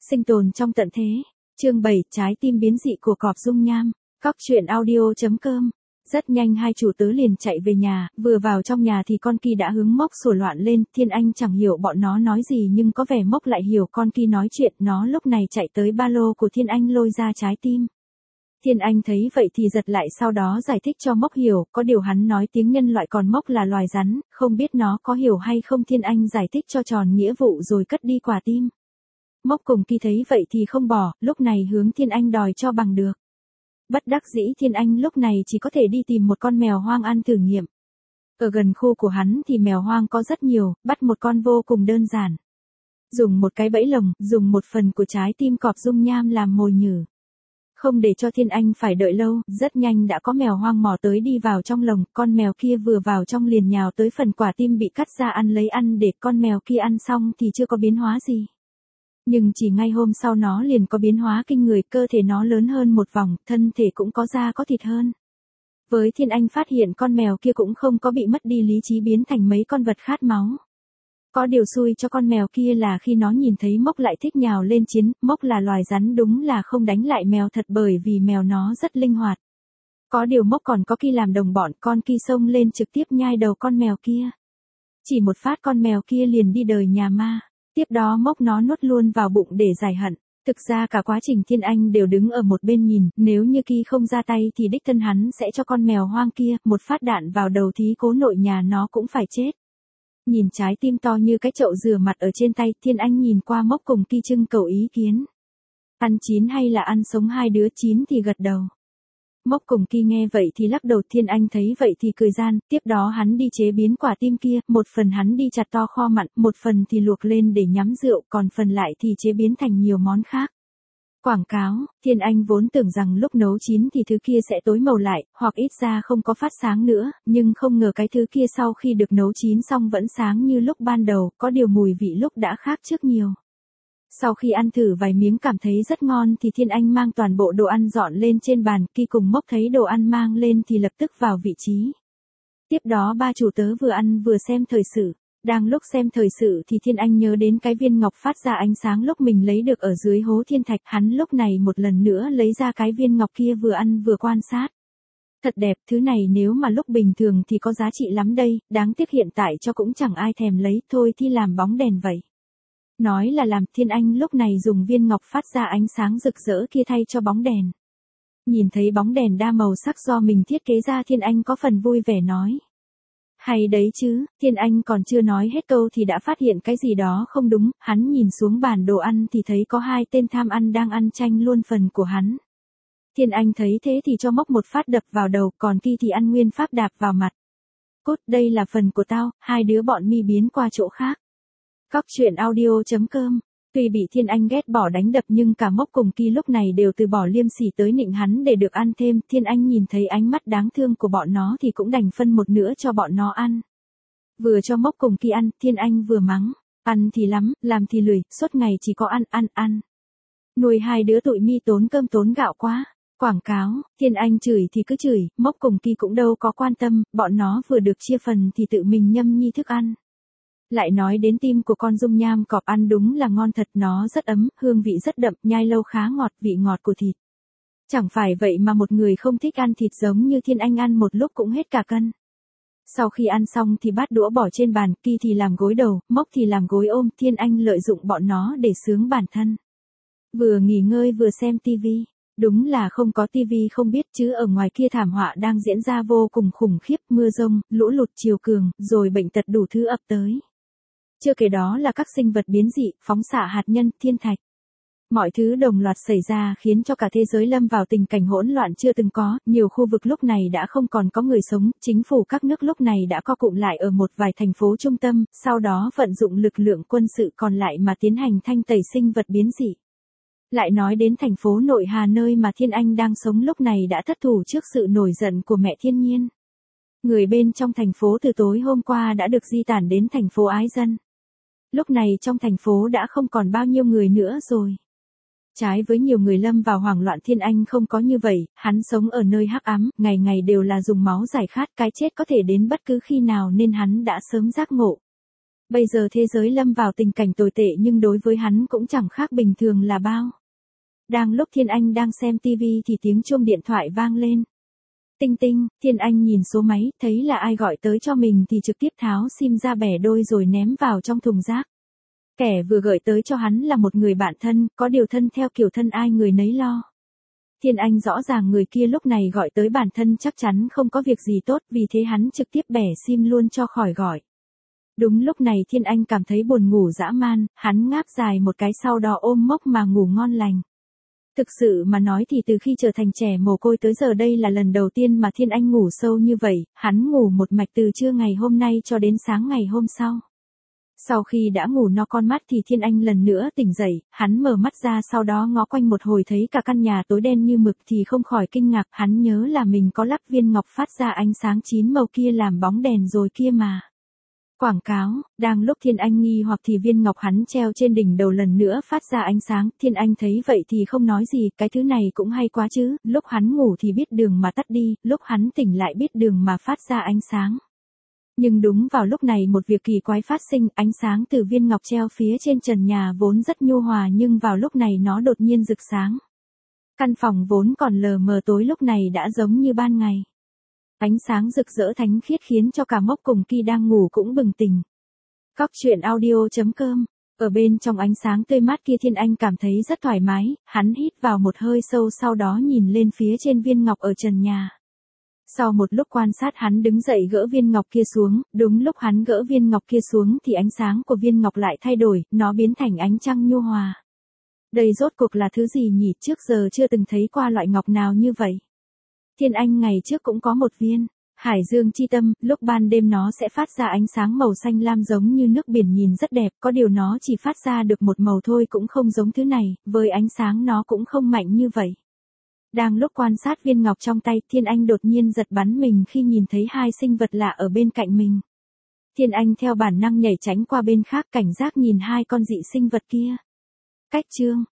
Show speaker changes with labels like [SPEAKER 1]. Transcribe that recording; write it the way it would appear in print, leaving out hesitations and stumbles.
[SPEAKER 1] Sinh tồn trong tận thế. Chương 7, trái tim biến dị của cọp dung nham. Cóc truyện audio.com. Rất nhanh hai chủ tớ liền chạy về nhà, vừa vào trong nhà thì con Ki đã hứng Mốc sủa loạn lên, Thiên Anh chẳng hiểu bọn nó nói gì nhưng có vẻ Mốc lại hiểu con Ki nói chuyện, nó lúc này chạy tới ba lô của Thiên Anh lôi ra trái tim. Thiên Anh thấy vậy thì giật lại, sau đó giải thích cho Mốc hiểu, có điều hắn nói tiếng nhân loại còn Mốc là loài rắn, không biết nó có hiểu hay không. Thiên Anh giải thích cho tròn nghĩa vụ rồi cất đi quả tim. Mốc cùng Ki thấy vậy thì không bỏ, lúc này hướng Thiên Anh đòi cho bằng được. Bất đắc dĩ Thiên Anh lúc này chỉ có thể đi tìm một con mèo hoang ăn thử nghiệm. Ở gần khu của hắn thì mèo hoang có rất nhiều, bắt một con vô cùng đơn giản. Dùng một cái bẫy lồng, dùng một phần của trái tim cọp dung nham làm mồi nhử. Không để cho Thiên Anh phải đợi lâu, rất nhanh đã có mèo hoang mò tới đi vào trong lồng, con mèo kia vừa vào trong liền nhào tới phần quả tim bị cắt ra ăn lấy ăn, để con mèo kia ăn xong thì chưa có biến hóa gì. Nhưng chỉ ngay hôm sau nó liền có biến hóa kinh người, cơ thể nó lớn hơn một vòng, thân thể cũng có da có thịt hơn. Với Thiên Anh phát hiện con mèo kia cũng không có bị mất đi lý trí biến thành mấy con vật khát máu. Có điều xui cho con mèo kia là khi nó nhìn thấy Mốc lại thích nhào lên chiến, Mốc là loài rắn đúng là không đánh lại mèo thật bởi vì mèo nó rất linh hoạt. Có điều Mốc còn có Ki làm đồng bọn, con Ki xông lên trực tiếp nhai đầu con mèo kia. Chỉ một phát con mèo kia liền đi đời nhà ma. Tiếp đó Mốc nó nuốt luôn vào bụng để giải hận. Thực ra cả quá trình Thiên Anh đều đứng ở một bên nhìn, nếu như Ki không ra tay thì đích thân hắn sẽ cho con mèo hoang kia, một phát đạn vào đầu thí cố nội nhà nó cũng phải chết. Nhìn trái tim to như cái chậu rửa mặt ở trên tay, Thiên Anh nhìn qua Mốc cùng Ki trưng cầu ý kiến. Ăn chín hay là ăn sống, hai đứa chín thì gật đầu. Mốc cùng Ki nghe vậy thì lắc đầu, Thiên Anh thấy vậy thì cười gian, tiếp đó hắn đi chế biến quả tim kia, một phần hắn đi chặt to kho mặn, một phần thì luộc lên để nhắm rượu, còn phần lại thì chế biến thành nhiều món khác. Quảng cáo, Thiên Anh vốn tưởng rằng lúc nấu chín thì thứ kia sẽ tối màu lại, hoặc ít ra không có phát sáng nữa, nhưng không ngờ cái thứ kia sau khi được nấu chín xong vẫn sáng như lúc ban đầu, có điều mùi vị lúc đã khác trước nhiều. Sau khi ăn thử vài miếng cảm thấy rất ngon thì Thiên Anh mang toàn bộ đồ ăn dọn lên trên bàn, Ki cùng Mốc thấy đồ ăn mang lên thì lập tức vào vị trí. Tiếp đó ba chủ tớ vừa ăn vừa xem thời sự. Đang lúc xem thời sự thì Thiên Anh nhớ đến cái viên ngọc phát ra ánh sáng lúc mình lấy được ở dưới hố thiên thạch, hắn lúc này một lần nữa lấy ra cái viên ngọc kia vừa ăn vừa quan sát. Thật đẹp, thứ này nếu mà lúc bình thường thì có giá trị lắm đây, đáng tiếc hiện tại cho cũng chẳng ai thèm lấy, thôi thì làm bóng đèn vậy. Nói là làm, Thiên Anh lúc này dùng viên ngọc phát ra ánh sáng rực rỡ kia thay cho bóng đèn. Nhìn thấy bóng đèn đa màu sắc do mình thiết kế ra, Thiên Anh có phần vui vẻ nói. Hay đấy chứ. Thiên Anh còn chưa nói hết câu thì đã phát hiện cái gì đó không đúng, hắn nhìn xuống bàn đồ ăn thì thấy có hai tên tham ăn đang ăn tranh luôn phần của hắn. Thiên Anh thấy thế thì cho Mốc một phát đập vào đầu, còn Ki thì ăn nguyên pháp đạp vào mặt. Cút, đây là phần của tao, hai đứa bọn mi biến qua chỗ khác. Cóc truyện audio.com. Tuy bị Thiên Anh ghét bỏ đánh đập nhưng cả Mốc cùng Ki lúc này đều từ bỏ liêm sỉ tới nịnh hắn để được ăn thêm. Thiên Anh nhìn thấy ánh mắt đáng thương của bọn nó thì cũng đành phân một nửa cho bọn nó ăn. Vừa cho Mốc cùng Ki ăn, Thiên Anh vừa mắng. Ăn thì lắm, làm thì lười, suốt ngày chỉ có ăn. Nuôi hai đứa tụi mi tốn cơm tốn gạo quá. Quảng cáo, Thiên Anh chửi thì cứ chửi, Mốc cùng Ki cũng đâu có quan tâm, bọn nó vừa được chia phần thì tự mình nhâm nhi thức ăn. Lại nói đến tim của con dung nham cọp ăn đúng là ngon thật, nó rất ấm, hương vị rất đậm, nhai lâu khá ngọt, vị ngọt của thịt. Chẳng phải vậy mà một người không thích ăn thịt giống như Thiên Anh ăn một lúc cũng hết cả cân. Sau khi ăn xong thì bát đũa bỏ trên bàn, Ki thì làm gối đầu, Mốc thì làm gối ôm, Thiên Anh lợi dụng bọn nó để sướng bản thân. Vừa nghỉ ngơi vừa xem tivi. Đúng là không có tivi không biết chứ ở ngoài kia thảm họa đang diễn ra vô cùng khủng khiếp, mưa rông, lũ lụt triều cường, rồi bệnh tật đủ thứ ập tới. Chưa kể đó là các sinh vật biến dị, phóng xạ hạt nhân, thiên thạch. Mọi thứ đồng loạt xảy ra khiến cho cả thế giới lâm vào tình cảnh hỗn loạn chưa từng có, nhiều khu vực lúc này đã không còn có người sống, chính phủ các nước lúc này đã co cụm lại ở một vài thành phố trung tâm, sau đó vận dụng lực lượng quân sự còn lại mà tiến hành thanh tẩy sinh vật biến dị. Lại nói đến thành phố Nội Hà nơi mà Thiên Anh đang sống lúc này đã thất thủ trước sự nổi giận của mẹ thiên nhiên. Người bên trong thành phố từ tối hôm qua đã được di tản đến thành phố Ái Dân. Lúc này trong thành phố đã không còn bao nhiêu người nữa rồi. Trái với nhiều người lâm vào hoảng loạn, Thiên Anh không có như vậy, hắn sống ở nơi hắc ám, ngày ngày đều là dùng máu giải khát, cái chết có thể đến bất cứ khi nào nên hắn đã sớm giác ngộ. Bây giờ thế giới lâm vào tình cảnh tồi tệ nhưng đối với hắn cũng chẳng khác bình thường là bao. Đang lúc Thiên Anh đang xem tivi thì tiếng chuông điện thoại vang lên. Tinh tinh, Thiên Anh nhìn số máy, thấy là ai gọi tới cho mình thì trực tiếp tháo sim ra bẻ đôi rồi ném vào trong thùng rác. Kẻ vừa gửi tới cho hắn là một người bạn thân, có điều thân theo kiểu thân ai người nấy lo. Thiên Anh rõ ràng người kia lúc này gọi tới bản thân chắc chắn không có việc gì tốt, vì thế hắn trực tiếp bẻ sim luôn cho khỏi gọi. Đúng lúc này Thiên Anh cảm thấy buồn ngủ dã man, hắn ngáp dài một cái sau đó ôm mốc mà ngủ ngon lành. Thực sự mà nói thì từ khi trở thành trẻ mồ côi tới giờ đây là lần đầu tiên mà Thiên Anh ngủ sâu như vậy, hắn ngủ một mạch từ trưa ngày hôm nay cho đến sáng ngày hôm sau. Sau khi đã ngủ no con mắt thì Thiên Anh lần nữa tỉnh dậy, hắn mở mắt ra sau đó ngó quanh một hồi thấy cả căn nhà tối đen như mực thì không khỏi kinh ngạc, hắn nhớ là mình có lắp viên ngọc phát ra ánh sáng chín màu kia làm bóng đèn rồi kia mà. Quảng cáo, đang lúc Thiên Anh nghi hoặc thì viên ngọc hắn treo trên đỉnh đầu lần nữa phát ra ánh sáng, Thiên Anh thấy vậy thì không nói gì, cái thứ này cũng hay quá chứ, lúc hắn ngủ thì biết đường mà tắt đi, lúc hắn tỉnh lại biết đường mà phát ra ánh sáng. Nhưng đúng vào lúc này một việc kỳ quái phát sinh, ánh sáng từ viên ngọc treo phía trên trần nhà vốn rất nhu hòa nhưng vào lúc này nó đột nhiên rực sáng. Căn phòng vốn còn lờ mờ tối lúc này đã giống như ban ngày. Ánh sáng rực rỡ thánh khiết khiến cho cả Mốc cùng Ki đang ngủ cũng bừng tỉnh. Cóc truyện audio.com. Ở bên trong ánh sáng tươi mát kia Thiên Anh cảm thấy rất thoải mái, hắn hít vào một hơi sâu sau đó nhìn lên phía trên viên ngọc ở trần nhà. Sau một lúc quan sát hắn đứng dậy gỡ viên ngọc kia xuống, đúng lúc hắn gỡ viên ngọc kia xuống thì ánh sáng của viên ngọc lại thay đổi, nó biến thành ánh trăng nhu hòa. Đây rốt cuộc là thứ gì nhỉ, trước giờ chưa từng thấy qua loại ngọc nào như vậy. Thiên Anh ngày trước cũng có một viên, Hải Dương chi tâm, lúc ban đêm nó sẽ phát ra ánh sáng màu xanh lam giống như nước biển nhìn rất đẹp, có điều nó chỉ phát ra được một màu thôi cũng không giống thứ này, với ánh sáng nó cũng không mạnh như vậy. Đang lúc quan sát viên ngọc trong tay, Thiên Anh đột nhiên giật bắn mình khi nhìn thấy hai sinh vật lạ ở bên cạnh mình. Thiên Anh theo bản năng nhảy tránh qua bên khác cảnh giác nhìn hai con dị sinh vật kia. Cách chương